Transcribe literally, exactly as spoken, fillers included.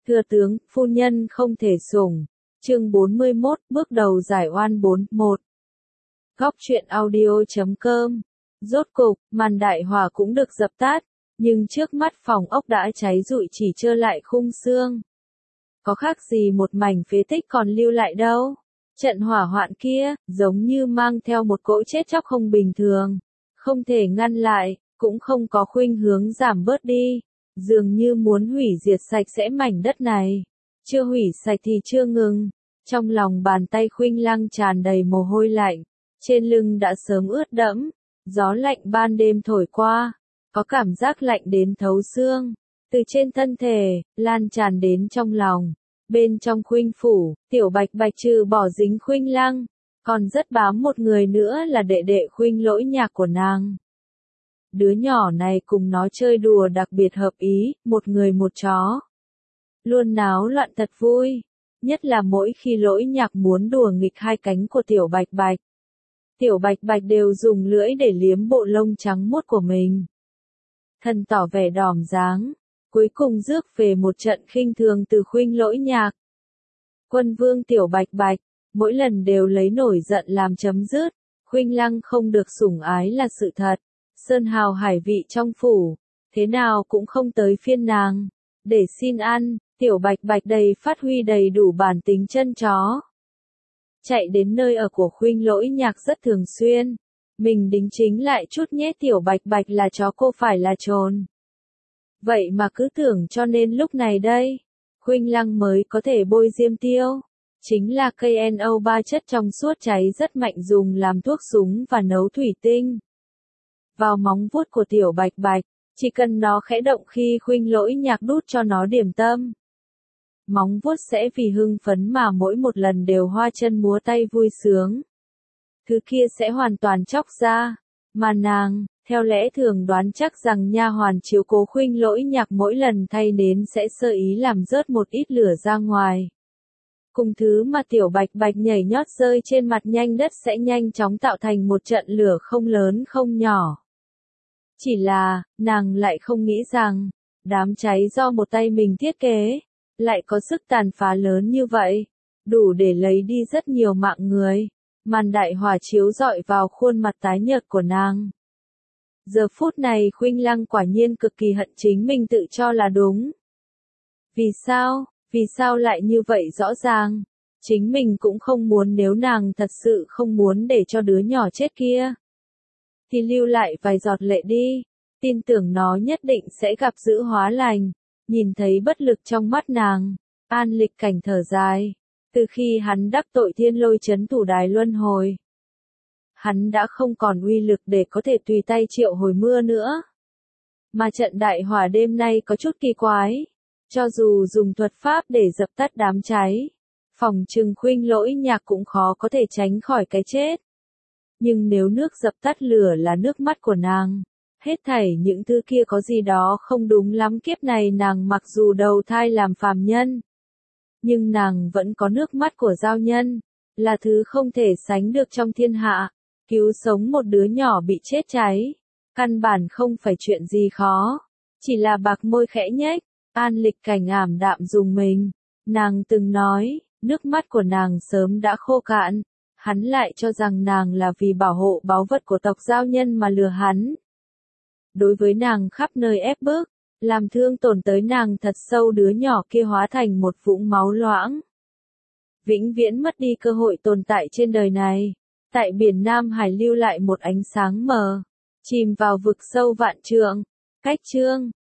Thưa tướng, phu nhân không thể sủng. Chương bốn mươi mốt, bước đầu giải oan bốn, một. Góc truyện audio chấm com. Rốt cục, màn đại hỏa cũng được dập tắt, nhưng trước mắt phòng ốc đã cháy rụi chỉ trơ lại khung xương. Có khác gì một mảnh phế tích còn lưu lại đâu. Trận hỏa hoạn kia, giống như mang theo một cỗ chết chóc không bình thường. Không thể ngăn lại, cũng không có khuynh hướng giảm bớt đi. Dường như muốn hủy diệt sạch sẽ mảnh đất này. Chưa hủy sạch thì chưa ngừng. Trong lòng bàn tay Khuynh Lăng tràn đầy mồ hôi lạnh. Trên lưng đã sớm ướt đẫm. Gió lạnh ban đêm thổi qua. Có cảm giác lạnh đến thấu xương. Từ trên thân thể, lan tràn đến trong lòng. Bên trong Khuynh phủ, Tiểu Bạch Bạch trừ bỏ dính Khuynh Lăng. Còn rất bám một người nữa là đệ đệ Khuynh Lỗi Nhạc của nàng. Đứa nhỏ này cùng nó chơi đùa đặc biệt hợp ý, một người một chó. Luôn náo loạn thật vui. Nhất là mỗi khi Lỗi Nhạc muốn đùa nghịch hai cánh của Tiểu Bạch Bạch. Tiểu Bạch Bạch đều dùng lưỡi để liếm bộ lông trắng muốt của mình. Thân tỏ vẻ đỏm dáng. Cuối cùng rước về một trận khinh thường từ Khuynh Lỗi Nhạc. Quân vương Tiểu Bạch Bạch, mỗi lần đều lấy nổi giận làm chấm dứt. Khuynh Lăng không được sủng ái là sự thật. Sơn hào hải vị trong phủ, thế nào cũng không tới phiên nàng. Để xin ăn, Tiểu Bạch Bạch đầy phát huy đầy đủ bản tính chân chó. Chạy đến nơi ở của Khuynh Lỗi Nhạc rất thường xuyên. Mình đính chính lại chút nhé, Tiểu Bạch Bạch là chó cô phải là trồn. Vậy mà cứ tưởng cho nên lúc này đây, Khuynh Lăng mới có thể bôi diêm tiêu. Chính là cây en o ba chất trong suốt cháy rất mạnh dùng làm thuốc súng và nấu thủy tinh. Vào móng vuốt của Tiểu Bạch Bạch, chỉ cần nó khẽ động khi Khuynh Lỗi Nhạc đút cho nó điểm tâm. Móng vuốt sẽ vì hưng phấn mà mỗi một lần đều hoa chân múa tay vui sướng. Thứ kia sẽ hoàn toàn chóc ra, mà nàng, theo lẽ thường đoán chắc rằng nha hoàn chiếu cố Khuynh Lỗi Nhạc mỗi lần thay nến sẽ sơ ý làm rớt một ít lửa ra ngoài. Cùng thứ mà Tiểu Bạch Bạch nhảy nhót rơi trên mặt nhanh đất sẽ nhanh chóng tạo thành một trận lửa không lớn không nhỏ. Chỉ là, nàng lại không nghĩ rằng, đám cháy do một tay mình thiết kế, lại có sức tàn phá lớn như vậy, đủ để lấy đi rất nhiều mạng người. Màn đại hỏa chiếu rọi vào khuôn mặt tái nhợt của nàng. Giờ phút này Khuynh Lăng quả nhiên cực kỳ hận chính mình tự cho là đúng. Vì sao, vì sao lại như vậy rõ ràng? Chính mình cũng không muốn, nếu nàng thật sự không muốn để cho đứa nhỏ chết kia, thì lưu lại vài giọt lệ đi, tin tưởng nó nhất định sẽ gặp dữ hóa lành. Nhìn thấy bất lực trong mắt nàng, An Lịch Cảnh thở dài. Từ khi hắn đắc tội Thiên Lôi trấn thủ đài luân hồi, hắn đã không còn uy lực để có thể tùy tay triệu hồi mưa nữa. Mà trận đại hỏa đêm nay có chút kỳ quái. Cho dù dùng thuật pháp để dập tắt đám cháy, phòng trừng Khuynh Lỗi Nhạc cũng khó có thể tránh khỏi cái chết. Nhưng nếu nước dập tắt lửa là nước mắt của nàng, hết thảy những thứ kia có gì đó không đúng lắm. Kiếp này nàng mặc dù đầu thai làm phàm nhân, nhưng nàng vẫn có nước mắt của giao nhân, là thứ không thể sánh được trong thiên hạ. Cứu sống một đứa nhỏ bị chết cháy, căn bản không phải chuyện gì khó, chỉ là bạc môi khẽ nhếch. An Lịch Cảnh ảm đạm dùng mình, nàng từng nói, nước mắt của nàng sớm đã khô cạn, hắn lại cho rằng nàng là vì bảo hộ báu vật của tộc giao nhân mà lừa hắn. Đối với nàng khắp nơi ép bức, làm thương tổn tới nàng thật sâu, đứa nhỏ kia hóa thành một vũng máu loãng. Vĩnh viễn mất đi cơ hội tồn tại trên đời này. Tại biển Nam Hải lưu lại một ánh sáng mờ, chìm vào vực sâu vạn trượng. Cách chương